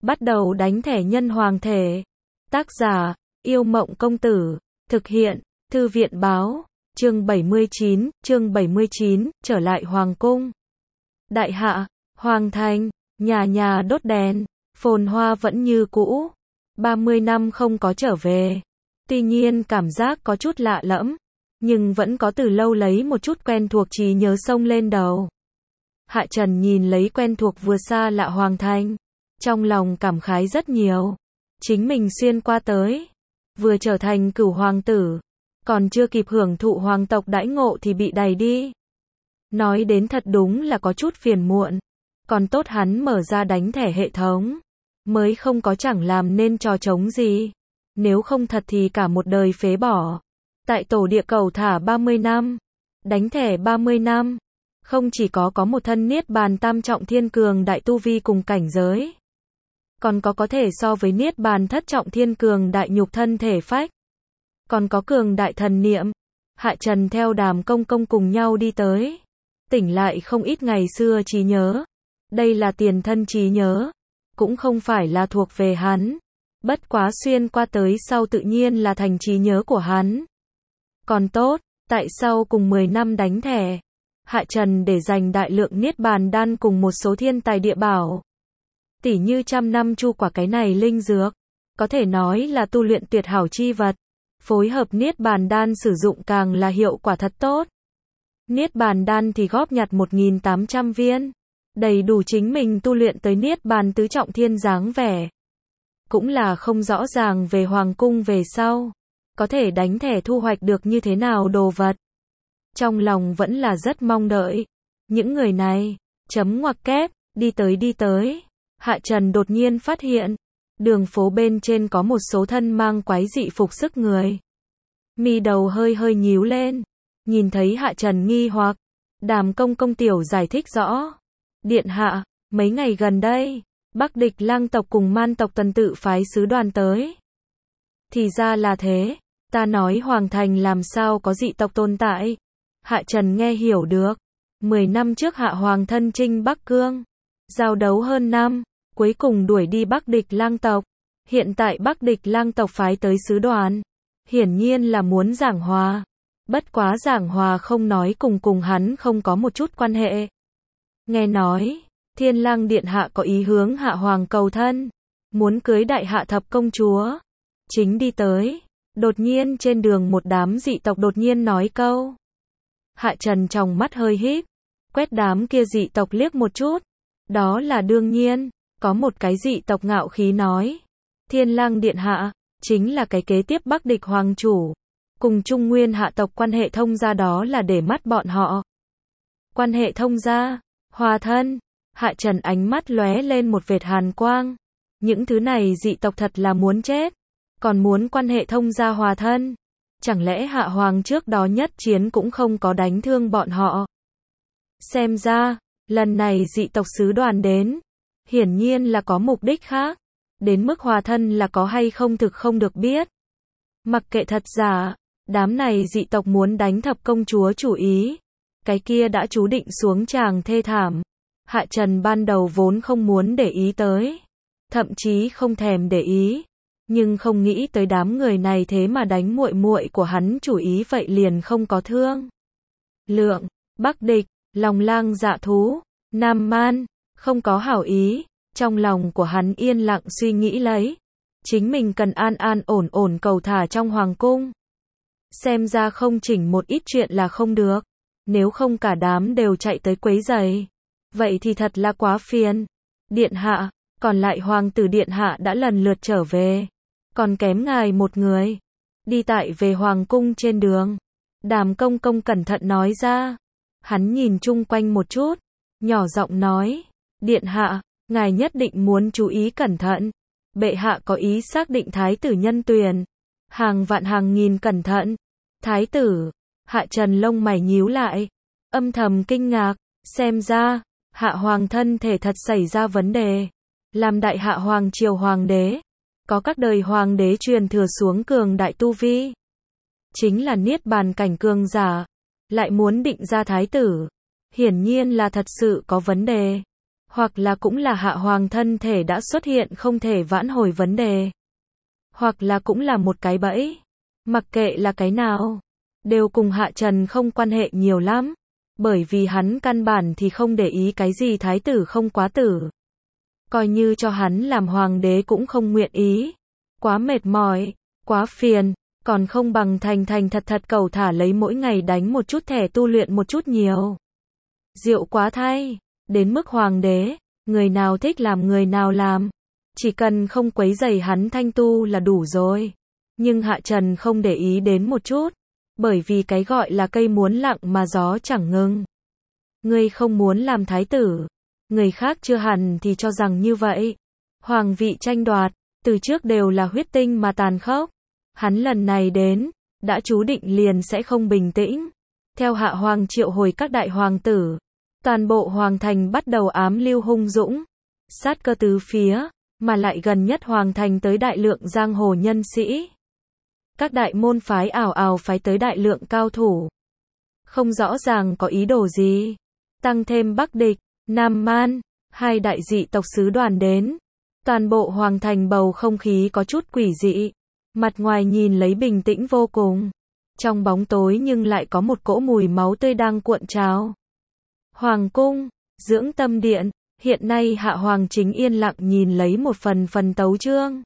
Bắt đầu đánh thẻ nhân hoàng thể. Tác giả, Yêu Mộng Công Tử. Thực hiện, Thư viện Báo. Chương 79, trở lại Hoàng Cung. Đại hạ, Hoàng Thành, nhà nhà đốt đèn, phồn hoa vẫn như cũ. 30 năm không có trở về. Tuy nhiên cảm giác có chút lạ lẫm, nhưng vẫn có từ lâu lấy một chút quen thuộc trí nhớ xông lên đầu. Hạ Trần nhìn lấy quen thuộc vừa xa lạ Hoàng Thành, trong lòng cảm khái rất nhiều. Chính mình xuyên qua tới, vừa trở thành cửu hoàng tử, còn chưa kịp hưởng thụ hoàng tộc đãi ngộ thì bị đày đi. Nói đến thật đúng là có chút phiền muộn, còn tốt hắn mở ra đánh thẻ hệ thống, mới không có chẳng làm nên trò trống gì. Nếu không thật thì cả một đời phế bỏ. Tại tổ địa cầu thả 30 năm, đánh thẻ 30 năm, không chỉ có một thân niết bàn tam trọng thiên cường đại tu vi cùng cảnh giới, còn có thể so với niết bàn thất trọng thiên cường đại nhục thân thể phách, còn có cường đại thần niệm. Hạ Trần theo Đàm Công Công cùng nhau đi tới, tỉnh lại không ít ngày xưa trí nhớ. Đây là tiền thân trí nhớ, cũng không phải là thuộc về hắn, bất quá xuyên qua tới sau tự nhiên là thành trí nhớ của hắn. Còn tốt, tại sau cùng 10 năm đánh thẻ, Hạ Trần để dành đại lượng niết bàn đan cùng một số thiên tài địa bảo, tỉ như 100 năm chu quả cái này linh dược, có thể nói là tu luyện tuyệt hảo chi vật. Phối hợp niết bàn đan sử dụng càng là hiệu quả thật tốt. Niết bàn đan thì góp nhặt 1.800 viên, đầy đủ chính mình tu luyện tới niết bàn tứ trọng thiên dáng vẻ. Cũng là không rõ ràng về hoàng cung về sau, có thể đánh thẻ thu hoạch được như thế nào đồ vật. Trong lòng vẫn là rất mong đợi. Những người này, chấm ngoặc kép, đi tới. Hạ Trần đột nhiên phát hiện, đường phố bên trên có một số thân mang quái dị phục sức người. Mi đầu hơi nhíu lên, nhìn thấy Hạ Trần nghi hoặc, Đàm Công Công tiểu giải thích rõ. Điện hạ, mấy ngày gần đây, Bắc Địch Lang tộc cùng Man tộc tuần tự phái sứ đoàn tới. Thì ra là thế, ta nói Hoàng Thành làm sao có dị tộc tồn tại. Hạ Trần nghe hiểu được, 10 năm trước Hạ Hoàng thân chinh Bắc Cương, giao đấu hơn năm, cuối cùng đuổi đi Bắc Địch Lang tộc. Hiện tại Bắc Địch Lang tộc phái tới sứ đoàn, hiển nhiên là muốn giảng hòa. Bất quá giảng hòa không nói cùng hắn không có một chút quan hệ. Nghe nói, Thiên Lang Điện Hạ có ý hướng Hạ Hoàng cầu thân, muốn cưới đại hạ thập công chúa. Chính đi tới, đột nhiên trên đường một đám dị tộc đột nhiên nói câu. Hạ Trần trong mắt hơi híp, quét đám kia dị tộc liếc một chút. Đó là đương nhiên, có một cái dị tộc ngạo khí nói. Thiên Lang Điện Hạ, chính là cái kế tiếp Bắc Địch Hoàng chủ. Cùng Trung Nguyên hạ tộc quan hệ thông gia, đó là để mắt bọn họ. Quan hệ thông gia, hòa thân. Hạ Trần ánh mắt lóe lên một vệt hàn quang. Những thứ này dị tộc thật là muốn chết, còn muốn quan hệ thông gia hòa thân. Chẳng lẽ Hạ Hoàng trước đó nhất chiến cũng không có đánh thương bọn họ? Xem ra, lần này dị tộc sứ đoàn đến, hiển nhiên là có mục đích khác. Đến mức hòa thân là có hay không thực không được biết. Mặc kệ thật giả, đám này dị tộc muốn đánh thập công chúa chủ ý, cái kia đã chú định xuống tràng thê thảm. Hạ Trần ban đầu vốn không muốn để ý tới, thậm chí không thèm để ý, nhưng không nghĩ tới đám người này thế mà đánh muội muội của hắn chủ ý, vậy liền không có thương lượng. Bắc Địch, Lòng Lang Dạ Thú, Nam Man, không có hảo ý. Trong lòng của hắn yên lặng suy nghĩ lấy, chính mình cần an ổn cầu thả trong hoàng cung. Xem ra không chỉnh một ít chuyện là không được, nếu không cả đám đều chạy tới quấy rầy, vậy thì thật là quá phiền. Điện hạ, còn lại hoàng tử điện hạ đã lần lượt trở về, còn kém ngài một người. Đi tại về hoàng cung trên đường, Đàm Công Công cẩn thận nói ra. Hắn nhìn chung quanh một chút, nhỏ giọng nói, điện hạ, ngài nhất định muốn chú ý cẩn thận. Bệ hạ có ý xác định thái tử nhân tuyển. Hàng vạn hàng nghìn cẩn thận. Thái tử. Hạ Trần lông mày nhíu lại, âm thầm kinh ngạc. Xem ra, Hạ Hoàng thân thể thật xảy ra vấn đề. Làm đại hạ hoàng triều hoàng đế, có các đời hoàng đế truyền thừa xuống cường đại tu vi, chính là niết bàn cảnh cường giả, lại muốn định ra thái tử, hiển nhiên là thật sự có vấn đề. hoặc là cũng là Hạ Hoàng thân thể đã xuất hiện không thể vãn hồi vấn đề, hoặc là cũng là một cái bẫy. Mặc kệ là cái nào, đều cùng Hạ Trần không quan hệ nhiều lắm, bởi vì hắn căn bản thì không để ý cái gì thái tử không quá tử. Coi như cho hắn làm hoàng đế cũng không nguyện ý. Quá mệt mỏi, quá phiền, còn không bằng thành thành thật thật cầu thả lấy mỗi ngày đánh một chút thẻ tu luyện một chút nhiều. Diệu quá thay, đến mức hoàng đế, người nào thích làm người nào làm, chỉ cần không quấy rầy hắn thanh tu là đủ rồi. Nhưng Hạ Trần không để ý đến một chút, bởi vì cái gọi là cây muốn lặng mà gió chẳng ngừng. Ngươi không muốn làm thái tử, người khác chưa hẳn thì cho rằng như vậy. Hoàng vị tranh đoạt, từ trước đều là huyết tinh mà tàn khốc. Hắn lần này đến, đã chú định liền sẽ không bình tĩnh. Theo Hạ Hoàng triệu hồi các đại hoàng tử, toàn bộ hoàng thành bắt đầu ám lưu hung dũng, sát cơ tứ phía, mà lại gần nhất hoàng thành tới đại lượng giang hồ nhân sĩ. Các đại môn phái ào ào phái tới đại lượng cao thủ. Không rõ ràng có ý đồ gì. Tăng thêm Bắc Địch, Nam Man, hai đại dị tộc sứ đoàn đến. Toàn bộ hoàng thành bầu không khí có chút quỷ dị. Mặt ngoài nhìn lấy bình tĩnh vô cùng. Trong bóng tối nhưng lại có một cỗ mùi máu tươi đang cuộn trào. Hoàng cung, dưỡng tâm điện, hiện nay Hạ Hoàng chính yên lặng nhìn lấy một phần tấu chương.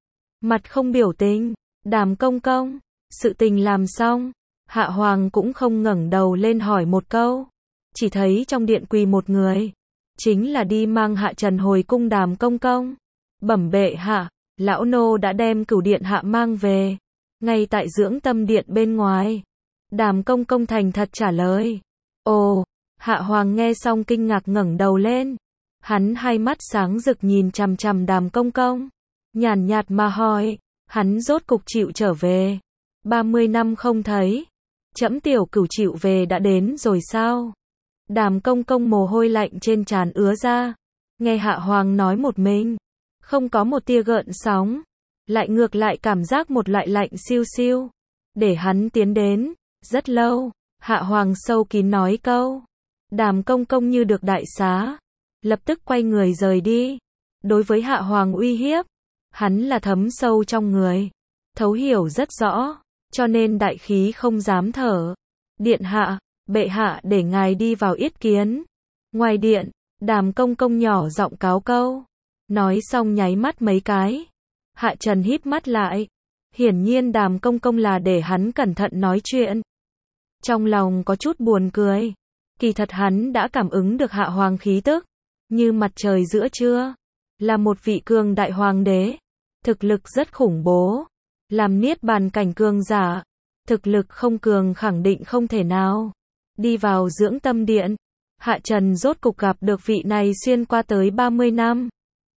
Mặt không biểu tình, Đàm công công, sự tình làm xong, Hạ Hoàng cũng không ngẩng đầu lên hỏi một câu. Chỉ thấy trong điện quỳ một người, chính là đi mang Hạ Trần hồi cung Đàm công công. Bẩm bệ hạ, lão nô đã đem Cửu điện hạ mang về, ngay tại dưỡng tâm điện bên ngoài. Đàm công công thành thật trả lời. Ồ, Hạ Hoàng nghe xong kinh ngạc ngẩng đầu lên. Hắn hai mắt sáng rực nhìn chằm chằm Đàm công công, nhàn nhạt mà hỏi, hắn rốt cục chịu trở về. 30 năm không thấy, trẫm tiểu Cửu chịu về đã đến rồi sao? Đàm công công mồ hôi lạnh trên trán ứa ra, nghe Hạ Hoàng nói một mình, không có một tia gợn sóng, lại ngược lại cảm giác một loại lạnh siêu siêu, để hắn tiến đến. Rất lâu, Hạ Hoàng sâu kín nói câu. Đàm công công như được đại xá, lập tức quay người rời đi. Đối với Hạ Hoàng uy hiếp, hắn là thấm sâu trong người, thấu hiểu rất rõ, cho nên đại khí không dám thở. Điện hạ, bệ hạ để ngài đi vào yết kiến. Ngoài điện, Đàm công công nhỏ giọng cáo câu. Nói xong nháy mắt mấy cái. Hạ Trần híp mắt lại. Hiển nhiên Đàm công công là để hắn cẩn thận nói chuyện. Trong lòng có chút buồn cười. Kỳ thật hắn đã cảm ứng được Hạ Hoàng khí tức, như mặt trời giữa trưa. Là một vị cường đại hoàng đế. Thực lực rất khủng bố. Làm niết bàn cảnh cường giả. Thực lực không cường khẳng định không thể nào. Đi vào dưỡng tâm điện. Hạ Trần rốt cục gặp được vị này xuyên qua tới 30 năm.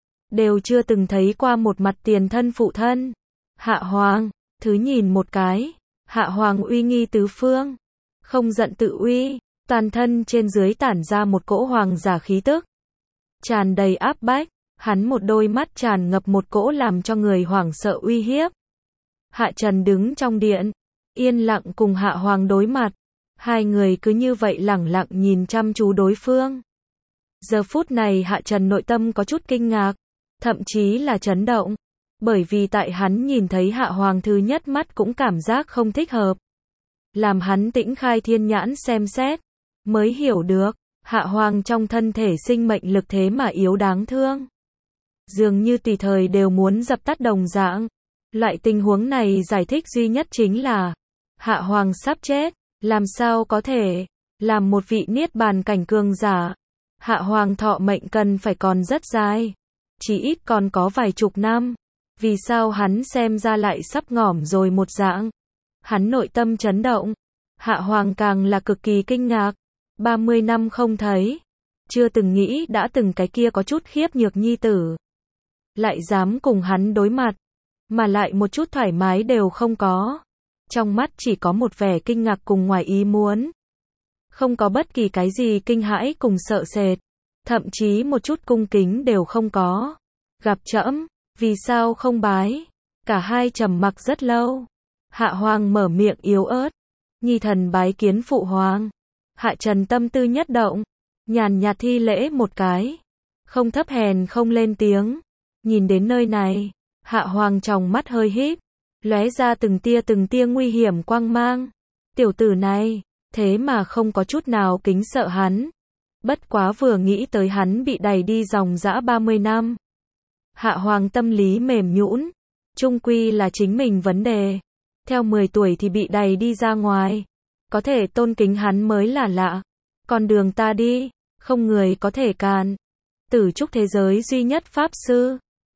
Đều chưa từng thấy qua một mặt tiền thân phụ thân. Hạ Hoàng, thứ nhìn một cái. Hạ Hoàng uy nghi tứ phương. Không giận tự uy. Toàn thân trên dưới tản ra một cỗ hoàng giả khí tức. Tràn đầy áp bách. Hắn một đôi mắt tràn ngập một cỗ làm cho người hoảng sợ uy hiếp. Hạ Trần đứng trong điện, yên lặng cùng Hạ Hoàng đối mặt. Hai người cứ như vậy lẳng lặng nhìn chăm chú đối phương. Giờ phút này Hạ Trần nội tâm có chút kinh ngạc, thậm chí là chấn động. Bởi vì tại hắn nhìn thấy Hạ Hoàng thứ nhất mắt cũng cảm giác không thích hợp. Làm hắn tĩnh khai thiên nhãn xem xét, mới hiểu được, Hạ Hoàng trong thân thể sinh mệnh lực thế mà yếu đáng thương. Dường như tùy thời đều muốn dập tắt đồng dạng. Loại tình huống này giải thích duy nhất chính là Hạ Hoàng sắp chết, làm sao có thể làm một vị niết bàn cảnh cường giả. Hạ Hoàng thọ mệnh cần phải còn rất dài, chỉ ít còn có vài chục năm. Vì sao hắn xem ra lại sắp ngỏm rồi một dạng? Hắn nội tâm chấn động. Hạ Hoàng càng là cực kỳ kinh ngạc. 30 năm không thấy, chưa từng nghĩ đã từng cái kia có chút khiếp nhược nhi tử lại dám cùng hắn đối mặt, mà lại một chút thoải mái đều không có. Trong mắt chỉ có một vẻ kinh ngạc cùng ngoài ý muốn. Không có bất kỳ cái gì kinh hãi cùng sợ sệt, thậm chí một chút cung kính đều không có. Gặp trẫm, vì sao không bái? Cả hai trầm mặc rất lâu. Hạ Hoàng mở miệng yếu ớt, nhi thần bái kiến phụ hoàng. Hạ Trần tâm tư nhất động, nhàn nhạt thi lễ một cái. không thấp hèn không lên tiếng. Nhìn đến nơi này, Hạ Hoàng tròng mắt hơi híp, lóe ra từng tia nguy hiểm quang mang. Tiểu tử này, thế mà không có chút nào kính sợ hắn. Bất quá vừa nghĩ tới hắn bị đày đi dòng dã 30 năm. Hạ Hoàng tâm lý mềm nhũn, chung quy là chính mình vấn đề. Theo 10 tuổi thì bị đày đi ra ngoài. Có thể tôn kính hắn mới là lạ. Con đường ta đi, không người có thể cản. Tử trúc thế giới duy nhất pháp sư.